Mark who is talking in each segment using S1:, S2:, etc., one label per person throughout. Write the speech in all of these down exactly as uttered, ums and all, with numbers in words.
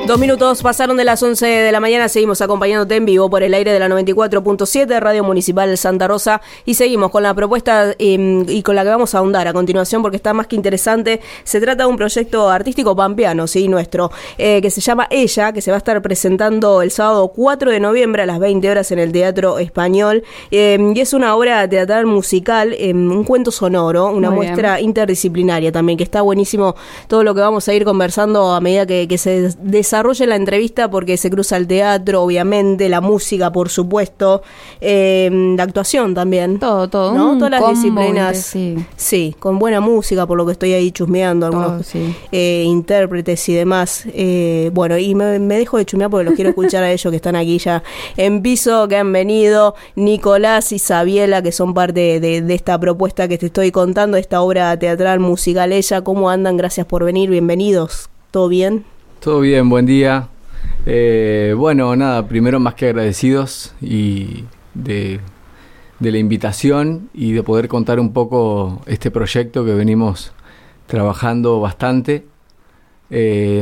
S1: Dos minutos pasaron de las once de la mañana, seguimos acompañándote en vivo por el aire de la noventa y cuatro punto siete, Radio Municipal Santa Rosa, y seguimos con la propuesta eh, y con la que vamos a ahondar a continuación porque está más que interesante. Se trata de un proyecto artístico pampeano, sí, nuestro, eh, que se llama Ella, que se va a estar presentando el sábado cuatro de noviembre a las veinte horas en el Teatro Español, eh, y es una obra teatral musical, eh, un cuento sonoro, una Muy muestra bien. interdisciplinaria también, que está buenísimo todo lo que vamos a ir conversando a medida que, que se desarrolla en la entrevista, porque se cruza el teatro, obviamente, la música, por supuesto, eh, la actuación también.
S2: Todo, todo.
S1: ¿No? Todas las disciplinas.
S2: Sí.
S1: sí, con buena música, por lo que estoy ahí chusmeando, algunos todo, sí. eh, intérpretes y demás. Eh, bueno, y me, me dejo de chusmear porque los quiero escuchar a ellos que están aquí ya en piso, que han venido, Nicolás y Sabiela, que son parte de, de, de esta propuesta que te estoy contando, esta obra teatral musical Ella. ¿Cómo andan? Gracias por venir, bienvenidos. ¿Todo bien?
S3: Todo bien, buen día. Eh, bueno, nada, primero más que agradecidos y de, de la invitación y de poder contar un poco este proyecto que venimos trabajando bastante. Eh,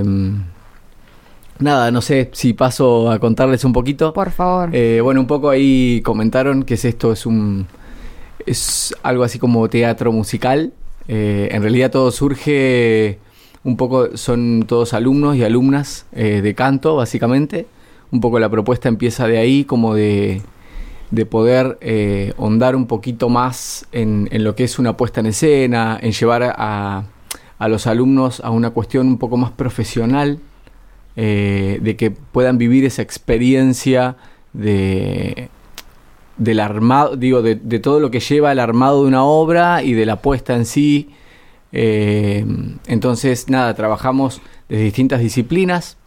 S3: nada, no sé si paso a contarles un poquito.
S2: Por favor.
S3: Eh, bueno, un poco ahí comentaron que es esto, es un es algo así como teatro musical. Eh, en realidad todo surge... Un poco, son todos alumnos y alumnas eh, de canto, básicamente. Un poco la propuesta empieza de ahí, como de, de poder eh, ahondar un poquito más en, en lo que es una puesta en escena, en llevar a, a los alumnos a una cuestión un poco más profesional, eh, de que puedan vivir esa experiencia de, del armado, digo, de, de todo lo que lleva el armado de una obra y de la puesta en sí. Eh, entonces, nada, trabajamos desde distintas disciplinas,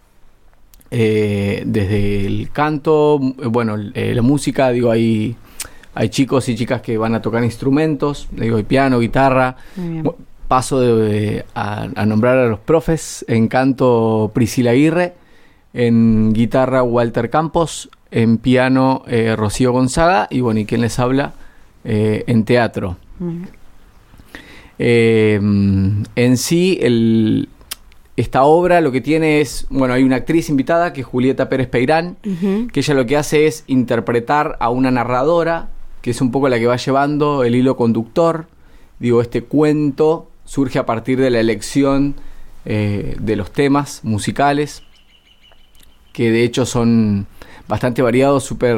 S3: eh, desde el canto, bueno, eh, la música, digo, hay, hay chicos y chicas que van a tocar instrumentos, digo, hay piano, guitarra. Paso de, a, a nombrar a los profes: en canto Priscila Aguirre, en guitarra Walter Campos, en piano eh, Rocío Gonzaga, y bueno, y quien les habla eh, en teatro. Muy Eh, en sí, el, esta obra lo que tiene es, bueno, hay una actriz invitada que es Julieta Pérez Peirán, uh-huh. que ella lo que hace es interpretar a una narradora, que es un poco la que va llevando el hilo conductor. Digo, este cuento surge a partir de la elección eh, de los temas musicales, que de hecho son bastante variados, súper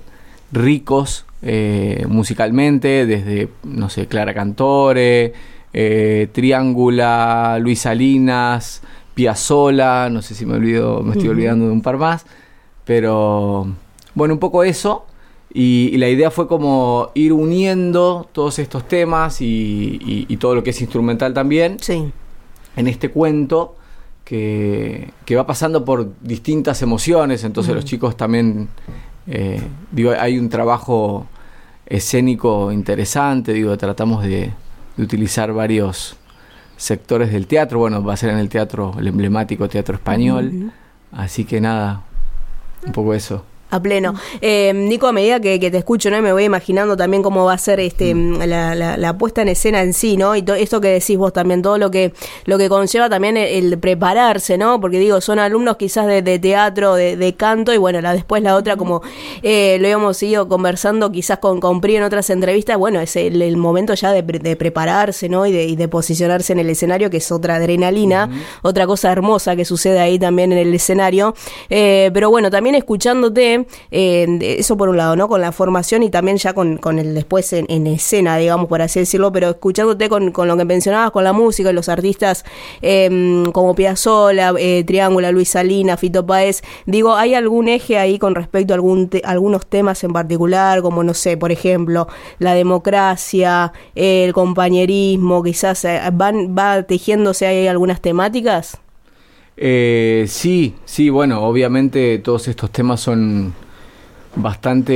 S3: ricos eh, musicalmente, desde, no sé, Clara Cantore, Eh, Triángula, Luis Salinas, Piazzolla, no sé si me olvido, me estoy uh-huh. olvidando de un par más, pero bueno, un poco eso, y, y la idea fue como ir uniendo todos estos temas y, y, y todo lo que es instrumental también,
S1: sí. en
S3: este cuento que, que va pasando por distintas emociones. Entonces uh-huh. los chicos también, eh, digo, hay un trabajo escénico interesante, digo, tratamos de de utilizar varios sectores del teatro. Bueno, va a ser en el teatro, el emblemático Teatro Español, uh-huh. así que nada, un poco eso.
S1: A pleno. Eh, Nico, a medida que, que te escucho, ¿no? Me voy imaginando también cómo va a ser este mm. la, la, la puesta en escena en sí, ¿no? Y to, esto que decís vos también, todo lo que lo que conlleva también el, el prepararse, ¿no? Porque digo, son alumnos quizás de, de teatro, de, de canto, y bueno, la después la otra, como eh, lo habíamos ido conversando quizás con, con Pri en otras entrevistas, bueno, es el, el momento ya de, de prepararse, ¿no? Y de, y de posicionarse en el escenario, que es otra adrenalina, uh-huh. otra cosa hermosa que sucede ahí también en el escenario. Eh, pero bueno, también escuchándote, Eh, eso por un lado, ¿no? Con la formación y también ya con, con el después en, en escena, digamos, por así decirlo, pero escuchándote con, con lo que mencionabas, con la música y los artistas eh, como Piazzolla, eh, Triángula, Luis Salinas, Fito Páez, digo, ¿hay algún eje ahí con respecto a algún te- algunos temas en particular, como, no sé, por ejemplo, la democracia, eh, el compañerismo, quizás eh, van va tejiéndose ahí algunas temáticas?
S3: Eh, sí, sí, bueno, obviamente todos estos temas son bastante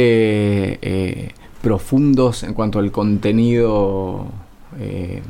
S3: eh, profundos en cuanto al contenido, eh,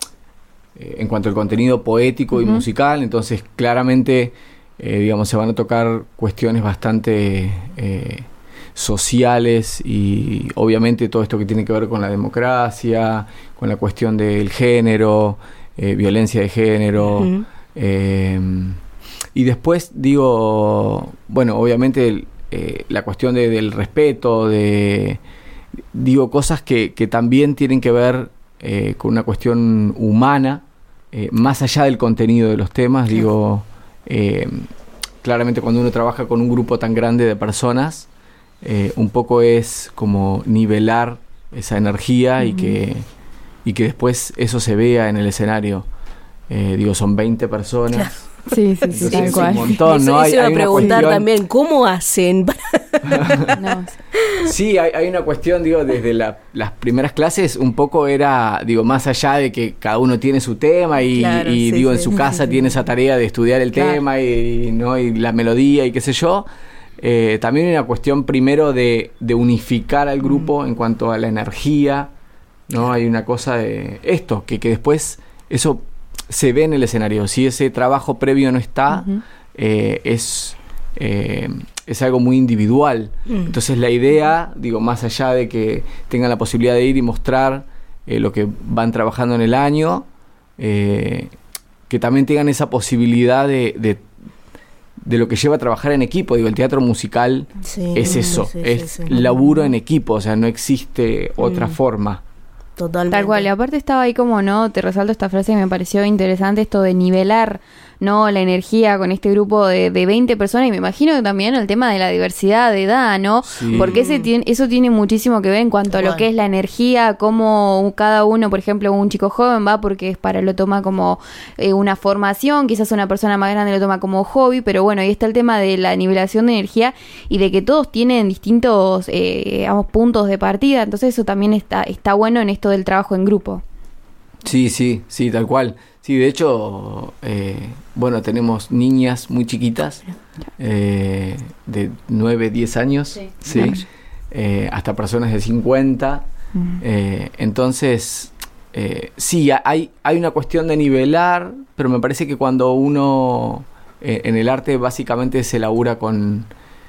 S3: eh, en cuanto al contenido poético uh-huh. y musical. Entonces, claramente, eh, digamos, se van a tocar cuestiones bastante eh, sociales y, obviamente, todo esto que tiene que ver con la democracia, con la cuestión del género, eh, violencia de género. Uh-huh. Eh, y después, digo, bueno, obviamente el, eh, la cuestión de, del respeto, de, digo, cosas que, que también tienen que ver eh, con una cuestión humana, eh, más allá del contenido de los temas, sí. digo, eh, claramente cuando uno trabaja con un grupo tan grande de personas, eh, un poco es como nivelar esa energía uh-huh. y que y que después eso se vea en el escenario. Eh, digo, son veinte personas.
S1: Claro.
S2: Sí, sí, sí, tal cual.
S3: Es un montón, ¿no?
S1: Eso,
S3: hay,
S1: eso iba
S3: hay
S1: a preguntar
S3: cuestión...
S1: también, ¿cómo hacen?
S2: no.
S3: Sí, hay, hay una cuestión, digo, desde la, las primeras clases, un poco era, digo, más allá de que cada uno tiene su tema y,
S1: claro,
S3: y
S1: sí,
S3: digo,
S1: sí,
S3: en su
S1: sí,
S3: casa
S1: sí,
S3: tiene
S1: sí.
S3: esa tarea de estudiar el
S2: claro.
S3: tema y, ¿no? y la melodía y qué sé yo. Eh, también hay una cuestión primero de, de unificar al grupo mm. en cuanto a la energía, ¿no? Hay una cosa de esto, que, que después eso se ve en el escenario. Si ese trabajo previo no está, uh-huh. eh, es, eh, es algo muy individual. Uh-huh. Entonces la idea, digo, más allá de que tengan la posibilidad de ir y mostrar eh, lo que van trabajando en el año, eh, que también tengan esa posibilidad de, de, de lo que lleva a trabajar en equipo. Digo, el teatro musical sí, es eso, sí, es sí, sí. laburo en equipo, o sea, no existe otra uh-huh. forma.
S1: Totalmente.
S2: Tal cual, y aparte estaba ahí como, ¿no? Te resalto esta frase que me pareció interesante, esto de nivelar, ¿no? La energía con este grupo de, de veinte personas, y me imagino que también el tema de la diversidad de edad, ¿no? Sí. Porque ese tiene, eso tiene muchísimo que ver en cuanto bueno. a lo que es la energía, cómo cada uno, por ejemplo, un chico joven va porque es para lo toma como eh, una formación, quizás una persona más grande lo toma como hobby, pero bueno, ahí está el tema de la nivelación de energía y de que todos tienen distintos, eh, digamos, puntos de partida, entonces eso también está, está bueno en esto del trabajo en grupo.
S3: Sí, sí, sí, tal cual. Sí, de hecho, eh, bueno, tenemos niñas muy chiquitas, eh, de nueve, diez años, sí, ¿sí? Claro. Eh, hasta personas de cincuenta. Uh-huh. Eh, entonces, eh, sí, hay, hay una cuestión de nivelar, pero me parece que cuando uno, eh, en el arte básicamente se labura con,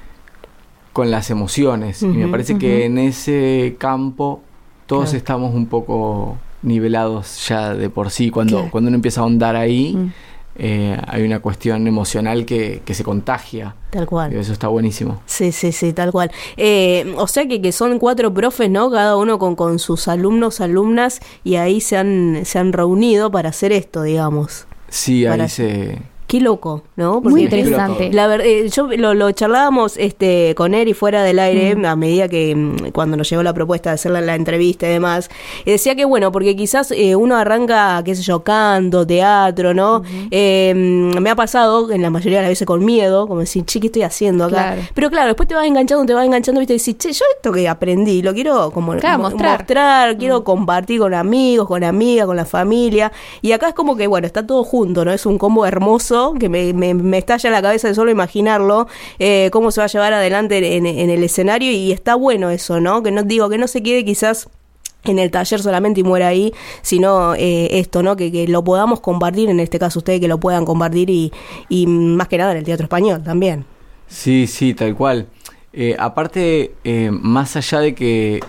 S3: con las emociones, uh-huh, y me parece uh-huh. que en ese campo todos claro. estamos un poco nivelados ya de por sí. Cuando, claro. cuando uno empieza a ahondar ahí, mm. eh, hay una cuestión emocional que, que se contagia.
S1: Tal cual.
S3: Y eso está buenísimo.
S1: Sí, sí, sí, tal cual. Eh, o sea que, que son cuatro profes, ¿no? Cada uno con, con sus alumnos, alumnas, y ahí se han, se han reunido para hacer esto, digamos.
S3: Sí,
S1: para...
S3: ahí se...
S1: Qué loco, ¿no?
S2: Porque muy interesante.
S1: La verdad, eh, yo lo, lo charlábamos este, con Eri fuera del aire, mm. a medida que cuando nos llegó la propuesta de hacer la, la entrevista y demás, y decía que bueno, porque quizás eh, uno arranca, qué sé yo, canto, teatro, ¿no? Uh-huh. Eh, me ha pasado, en la mayoría de las veces con miedo, como decir, che, ¿qué estoy haciendo acá? Claro. Pero claro, después te vas enganchando, te vas enganchando, ¿viste? Y decís, che, yo esto que aprendí, lo quiero como
S2: claro,
S1: mo-
S2: mostrar,
S1: mostrar
S2: uh-huh.
S1: quiero compartir con amigos, con amigas, con la familia, y acá es como que, bueno, está todo junto, ¿no? Es un combo hermoso que me, me me estalla la cabeza de solo imaginarlo, eh, cómo se va a llevar adelante en, en el escenario, y está bueno eso, ¿no? Que no digo que no se quede quizás en el taller solamente y muera ahí, sino eh, esto, ¿no? Que, que lo podamos compartir, en este caso ustedes que lo puedan compartir, y, y más que nada en el teatro español también.
S3: Sí, sí, tal cual. Eh, aparte, eh, más allá de que,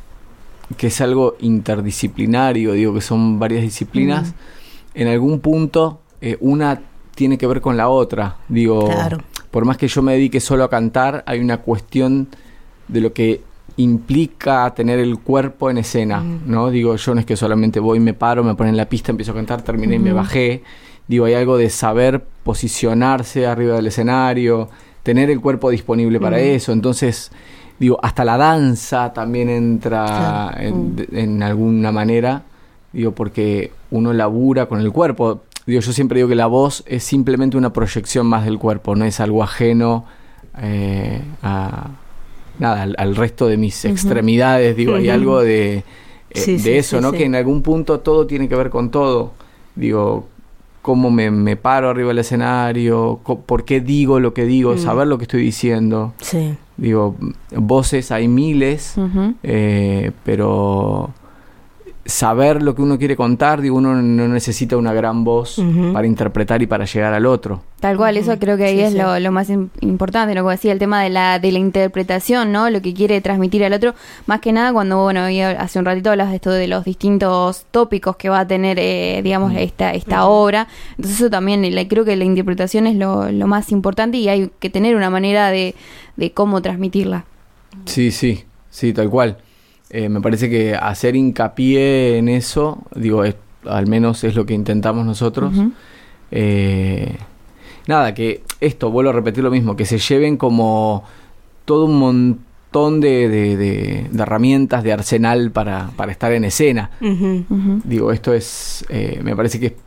S3: que es algo interdisciplinario, digo que son varias disciplinas, mm. en algún punto eh, una tiene que ver con la otra. Digo, claro. por más que yo me dedique solo a cantar, hay una cuestión de lo que implica tener el cuerpo en escena, mm. ¿no? Digo, yo no es que solamente voy, me paro, me ponen la pista, empiezo a cantar, terminé mm. y me bajé. Digo, hay algo de saber posicionarse arriba del escenario, tener el cuerpo disponible para mm. eso. Entonces, digo, hasta la danza también entra claro. en, mm. en alguna manera, digo, porque uno labura con el cuerpo. Digo, yo siempre digo que la voz es simplemente una proyección más del cuerpo, no es algo ajeno eh, a nada al, al resto de mis uh-huh. extremidades. Digo, uh-huh. hay algo de, eh, sí, de sí, eso, sí, ¿no? Sí. Que en algún punto todo tiene que ver con todo. Digo, cómo me, me paro arriba del escenario, co- por qué digo lo que digo, uh-huh. saber lo que estoy diciendo.
S1: Sí.
S3: Digo, voces hay miles, uh-huh. eh, pero saber lo que uno quiere contar, digo, uno no necesita una gran voz uh-huh. para interpretar y para llegar al otro.
S2: Tal cual, uh-huh. eso creo que ahí sí, es sí. Lo, lo más in- importante, lo que decía, el tema de la de la interpretación, ¿no? Lo que quiere transmitir al otro, más que nada cuando, bueno, hace un ratito hablas de esto de los distintos tópicos que va a tener, eh, digamos, uh-huh. esta esta uh-huh. obra, entonces eso también, la, creo que la interpretación es lo, lo más importante y hay que tener una manera de, de cómo transmitirla.
S3: Sí, sí, sí, tal cual. Eh, me parece que hacer hincapié en eso, digo, es, al menos es lo que intentamos nosotros. Uh-huh. Eh, nada, que esto, vuelvo a repetir lo mismo, que se lleven como todo un montón de, de, de, de herramientas, de arsenal para, para estar en escena. Uh-huh. Uh-huh. Digo, esto es, eh, me parece que es,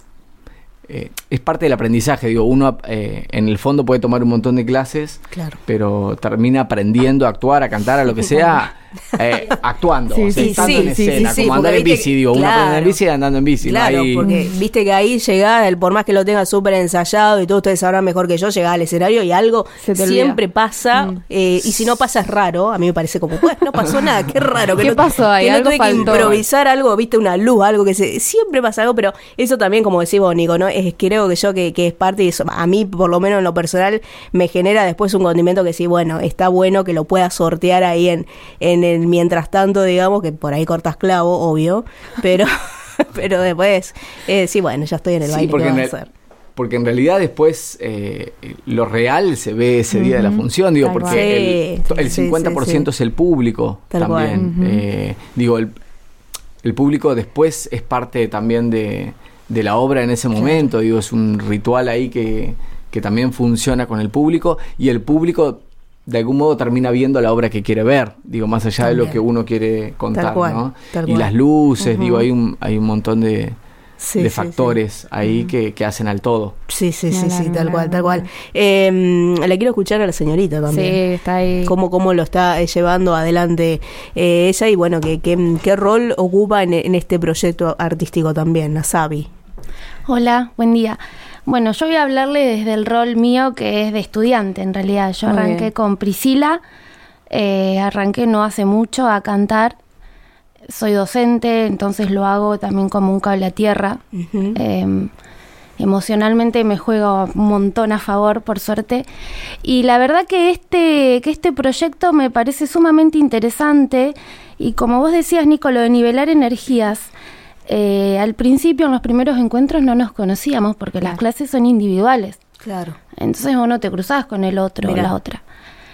S3: eh, es parte del aprendizaje. Digo, uno eh, en el fondo puede tomar un montón de clases, claro. pero termina aprendiendo a actuar, a cantar, a lo que sea. Eh, actuando,
S1: sí,
S3: o sea,
S1: sí,
S3: estando
S1: sí,
S3: en escena,
S1: sí, sí,
S3: como andar en bici,
S1: que,
S3: digo,
S1: claro,
S3: uno aprende en bici y andando en bici.
S1: Claro,
S3: no hay...
S1: porque viste que ahí llegás, por más que lo tengas súper ensayado y todos ustedes sabrán mejor que yo, llegás al escenario y algo siempre pasa, mm. eh, y si no pasa es raro, a mí me parece como, pues no pasó nada, qué raro. Que
S2: ¿Qué
S1: no,
S2: pasó ahí?
S1: Que no tuve
S2: faltó.
S1: que improvisar algo, viste, una luz, algo que se, siempre pasa algo, pero eso también, como decís vos, Nico, ¿no? Es, creo que yo que, que es parte de eso, a mí por lo menos en lo personal me genera después un condimento que sí, bueno, está bueno que lo puedas sortear ahí en, en el mientras tanto, digamos, que por ahí cortas clavo, obvio, pero pero después, eh, sí, bueno, ya estoy en el
S3: sí,
S1: baile, ¿qué va a hacer?
S3: Porque en realidad después eh, lo real se ve ese uh-huh. día de la función, digo, tal porque sí, el, el cincuenta por ciento sí, sí, sí. es el público tal también. Uh-huh. Eh, digo, el, el público después es parte también de, de la obra en ese momento, claro. digo, es un ritual ahí que, que también funciona con el público y el público de algún modo termina viendo la obra que quiere ver, digo, más allá también. de lo que uno quiere contar, tal cual, ¿no? Tal y cual. Las luces, uh-huh. digo, hay un, hay un montón de, sí, de sí, factores sí. ahí uh-huh. que, que hacen al todo.
S1: Sí, sí, sí, sí, tal cual, tal cual. Eh, le quiero escuchar a la señorita también.
S2: Sí, está ahí.
S1: Cómo, cómo lo está llevando adelante eh, ella y bueno, que, que, qué rol ocupa en, en este proyecto artístico también, Nasabi.
S4: Hola, buen día. Bueno, yo voy a hablarle desde el rol mío que es de estudiante, en realidad. Yo Muy arranqué bien. con Priscila, eh, arranqué no hace mucho a cantar. Soy docente, entonces lo hago también como un cable a tierra. Uh-huh. Eh, emocionalmente me juego un montón a favor, por suerte. Y la verdad que este, que este proyecto me parece sumamente interesante. Y como vos decías, Nico, lo de nivelar energías... Eh, al principio, en los primeros encuentros, no nos conocíamos porque claro. las clases son individuales.
S1: Claro.
S4: Entonces vos no te cruzás con el otro Mirá. o la otra.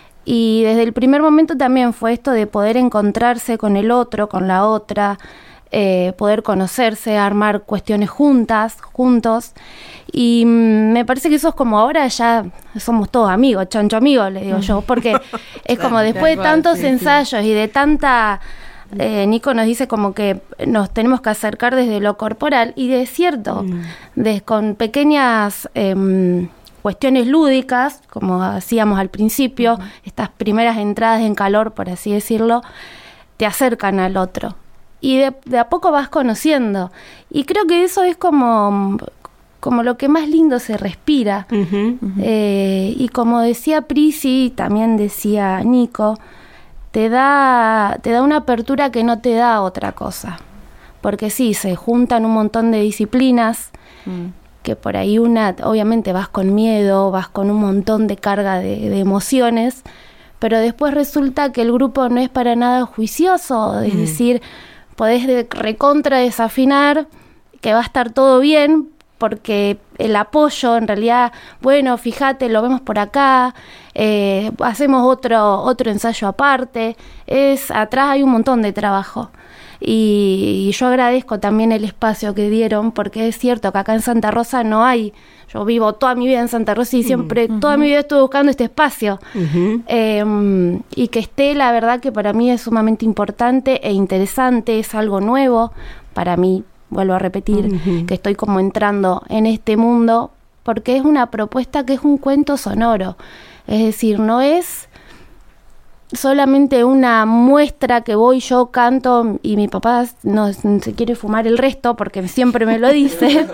S4: Y desde el primer momento también fue esto de poder encontrarse con el otro, con la otra, eh, poder conocerse, armar cuestiones juntas, juntos. Y mmm, me parece que eso es como ahora ya somos todos amigos, chancho amigos, le digo yo, porque es como después de tantos sí, ensayos sí. y de tanta... Eh, Nico nos dice como que nos tenemos que acercar desde lo corporal y de cierto, mm. de, con pequeñas eh, cuestiones lúdicas, como hacíamos al principio, mm. estas primeras entradas en calor, por así decirlo, te acercan al otro y de, de a poco vas conociendo y creo que eso es como, como lo que más lindo se respira. Uh-huh, uh-huh. Eh, y como decía Prisi, también decía Nico, te da, te da una apertura que no te da otra cosa. Porque sí, se juntan un montón de disciplinas, mm. que por ahí una, obviamente vas con miedo, vas con un montón de carga de, de emociones, pero después resulta que el grupo no es para nada juicioso, es mm. decir, podés de, recontra desafinar, que va a estar todo bien, porque el apoyo, en realidad, bueno, fíjate, lo vemos por acá, eh, hacemos otro otro ensayo aparte, es atrás hay un montón de trabajo. Y, y yo agradezco también el espacio que dieron, porque es cierto que acá en Santa Rosa no hay, yo vivo toda mi vida en Santa Rosa y siempre, uh-huh. toda mi vida estuve buscando este espacio. Uh-huh. Eh, y que esté, la verdad que para mí es sumamente importante e interesante, es algo nuevo para mí. Vuelvo a repetir uh-huh. que estoy como entrando en este mundo porque es una propuesta que es un cuento sonoro. Es decir, no es solamente una muestra que voy, yo canto y mi papá no se quiere fumar el resto porque siempre me lo dice,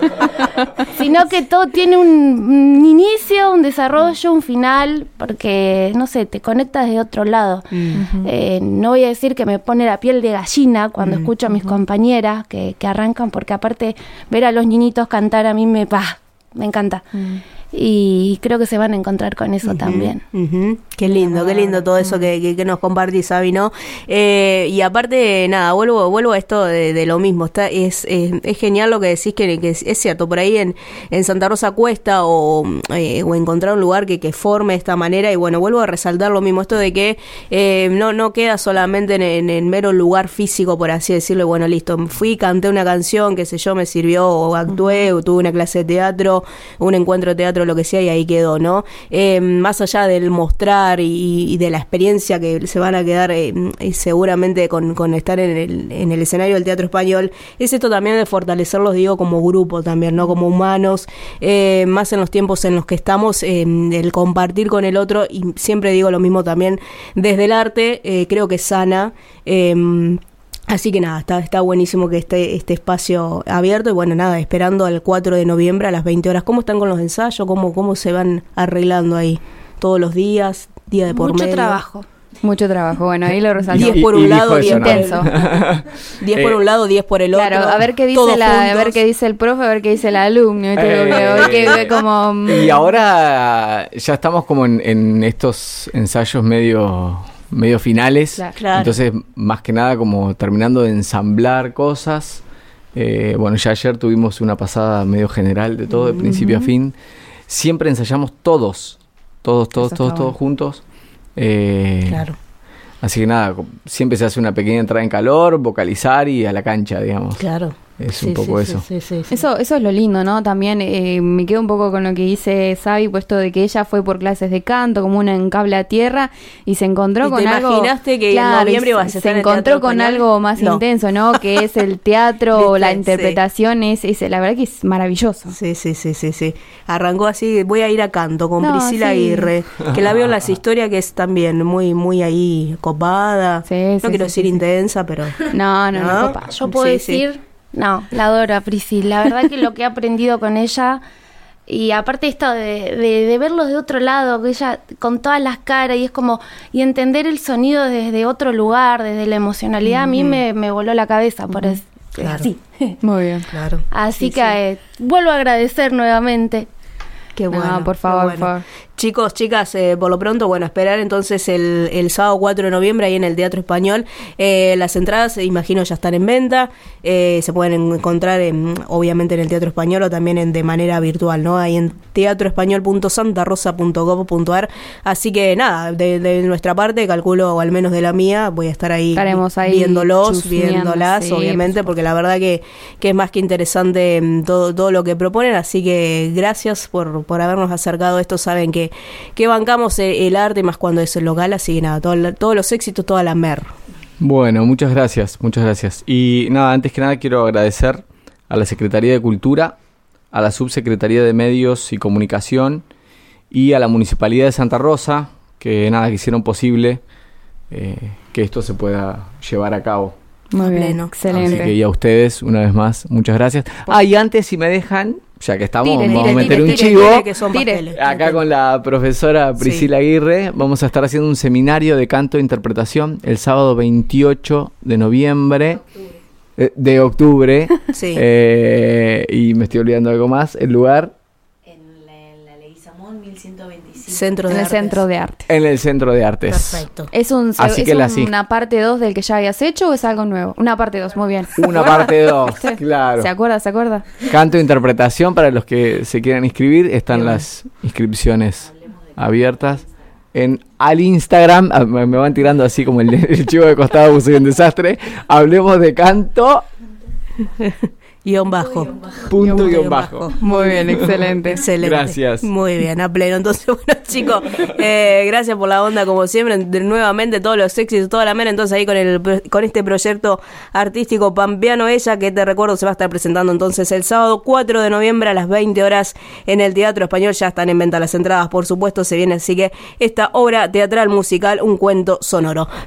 S4: sino que todo tiene un, un inicio, un desarrollo, un final, porque, no sé, te conectas de otro lado. Uh-huh. Eh, no voy a decir que me pone la piel de gallina cuando uh-huh. escucho a mis compañeras que, que arrancan, porque aparte ver a los niñitos cantar a mí me, bah, me encanta. Uh-huh. Y creo que se van a encontrar con eso uh-huh, también.
S1: Uh-huh. Qué lindo, qué lindo todo eso que, que, que nos compartís, Sabi, ¿no? Eh, y aparte, nada, vuelvo vuelvo a esto de, de lo mismo. Está es, es es genial lo que decís, que, que es, es cierto, por ahí en, en Santa Rosa cuesta o, eh, o encontrar un lugar que, que forme de esta manera. Y bueno, vuelvo a resaltar lo mismo, esto de que eh, no no queda solamente en, en el mero lugar físico, por así decirlo. Bueno, listo, fui, canté una canción, qué sé yo, me sirvió, o actué, uh-huh. o tuve una clase de teatro, un encuentro de teatro, lo que sea, y ahí quedó, ¿no? Eh, más allá del mostrar y, y de la experiencia que se van a quedar eh, seguramente con, con estar en el, en el escenario del Teatro Español, es esto también de fortalecerlos, digo, como grupo también, ¿no? Como humanos, eh, más en los tiempos en los que estamos, eh, el compartir con el otro, y siempre digo lo mismo también, desde el arte, eh, creo que sana, eh, así que nada, está, está buenísimo que esté este espacio abierto. Y bueno, nada, esperando al cuatro de noviembre a las veinte horas. ¿Cómo están con los ensayos? ¿Cómo, cómo se van arreglando ahí? ¿Todos los días? ¿Día de por
S4: Mucho
S1: medio?
S4: trabajo.
S2: Mucho trabajo, bueno, ahí lo resaltó.
S1: diez por un lado, diez por
S2: intenso.
S1: diez por un lado, diez por el otro.
S2: Claro, a ver qué dice la, a ver qué dice el profe, a ver qué dice el alumno. Y, eh, que, como...
S3: y ahora ya estamos como en, en estos ensayos medio... medio finales,
S1: claro.
S3: Entonces más que nada como terminando de ensamblar cosas. Eh, bueno, ya ayer tuvimos una pasada medio general de todo, de principio uh-huh. a fin. Siempre ensayamos todos, todos, todos, Eso todos, todos bueno. juntos. Eh,
S1: claro.
S3: Así que nada, siempre se hace una pequeña entrada en calor, vocalizar y a la cancha, digamos.
S1: Claro.
S3: Es
S1: sí,
S3: un poco
S1: sí,
S3: eso.
S1: Sí, sí, sí, sí.
S2: Eso eso es lo lindo, ¿no? También eh, me quedo un poco con lo que dice Sabi, puesto de que ella fue por clases de canto, como una en cable a tierra, y se encontró
S1: ¿Y
S2: con
S1: te
S2: algo...
S1: imaginaste que
S2: claro,
S1: en noviembre ibas a
S2: se,
S1: estar
S2: se
S1: en
S2: encontró con
S1: español?
S2: algo más
S1: No.
S2: intenso, ¿no? Que es el teatro, la interpretación,
S1: sí.
S2: es, es la verdad que es maravilloso.
S1: Sí, sí, sí, sí, sí. Arrancó así, voy a ir a canto con
S2: No,
S1: Priscila
S2: sí.
S1: Aguirre, que la veo en las historias, que es también muy, muy ahí copada.
S2: Sí,
S1: no
S2: sí,
S1: quiero
S2: sí,
S1: decir
S2: sí,
S1: intensa, pero...
S2: No, no, no,
S1: ¿No?
S2: copa.
S4: Yo puedo
S1: Sí,
S4: decir,
S1: sí.
S4: no, la adoro a Priscila. La verdad que lo que he aprendido con ella, y aparte esto de, de, de verlos de otro lado, que ella con todas las caras, y es como, y entender el sonido desde otro lugar, desde la emocionalidad, mm-hmm. a mí me, me voló la cabeza, por eso.
S1: Claro.
S4: Así.
S2: Muy bien.
S1: Claro.
S4: Así
S1: Sí,
S4: que
S1: sí.
S4: Eh, vuelvo a agradecer nuevamente.
S1: Qué bueno.
S2: No, por
S1: qué
S2: favor,
S1: bueno.
S2: por favor.
S1: Chicos, chicas, eh, por lo pronto, bueno, esperar entonces el, el sábado cuatro de noviembre ahí en el Teatro Español. Eh, las entradas, imagino, ya están en venta. Eh, se pueden encontrar, en, obviamente, en el Teatro Español o también en, de manera virtual, ¿no? Ahí en teatro español punto santa rosa punto gov punto ar. Así que, nada, de, de nuestra parte, calculo, o al menos de la mía, voy a estar ahí,
S2: Estaremos ahí
S1: viéndolos,
S2: chusmeando,
S1: viéndolas,
S2: sí,
S1: obviamente, porque la verdad que, que es más que interesante mm, todo, todo lo que proponen. Así que gracias por, por habernos acercado a esto. Saben que, que bancamos el, el arte, más cuando es el local. Así que nada, todo, todos los éxitos, toda la mer.
S3: Bueno, muchas gracias, muchas gracias. Y nada, antes que nada quiero agradecer a la Secretaría de Cultura, a la Subsecretaría de Medios y Comunicación y a la Municipalidad de Santa Rosa, que nada, que hicieron posible eh, que esto se pueda llevar a cabo.
S2: Muy bien,
S1: Pleno.
S2: excelente.
S3: Así que y a ustedes, una vez más, muchas gracias. Ah, y antes, si me dejan, ya que estamos,
S2: Tire,
S3: vamos
S2: tire,
S3: a meter
S2: tire,
S3: un
S2: tire,
S3: chivo.
S1: Tire, que son
S2: Tire.
S1: pasteles.
S3: Acá con la profesora Priscila
S1: Sí.
S3: Aguirre vamos a estar haciendo un seminario de canto e interpretación el sábado veintiocho de noviembre, eh, de octubre,
S1: Sí.
S3: eh, y me estoy olvidando algo más, el lugar,
S5: En la, en la Leguizamón mil ciento veinticinco.
S1: Centro
S2: En
S1: de
S2: el
S1: Artes.
S2: Centro de Arte.
S3: en el Centro de Artes.
S1: Perfecto.
S2: ¿Es, un,
S3: Así
S2: es
S3: que la
S2: un-
S3: sí.
S2: una parte dos del que ya habías hecho o es algo nuevo? Una parte dos, muy bien.
S3: Una parte dos, claro.
S2: ¿Se acuerda, se acuerda?
S3: Canto e interpretación, para los que se quieran inscribir, están
S1: Qué bueno.
S3: las inscripciones abiertas. En al Instagram, ah, me, me van tirando así como el, el chivo de costado, pues soy un desastre. Hablemos de canto
S1: Guión bajo.
S3: Punto guión bajo.
S2: Muy bien, excelente.
S1: Excelente.
S3: Gracias.
S1: Muy bien, a pleno. Entonces, bueno, chicos, eh, gracias por la onda, como siempre. De, nuevamente, todos los éxitos, toda la mera. Entonces, ahí con el con este proyecto artístico Pampeano Ella, que te recuerdo se va a estar presentando entonces el sábado cuatro de noviembre a las veinte horas en el Teatro Español. Ya están en venta las entradas, por supuesto, se viene. Así que esta obra teatral musical, un cuento sonoro.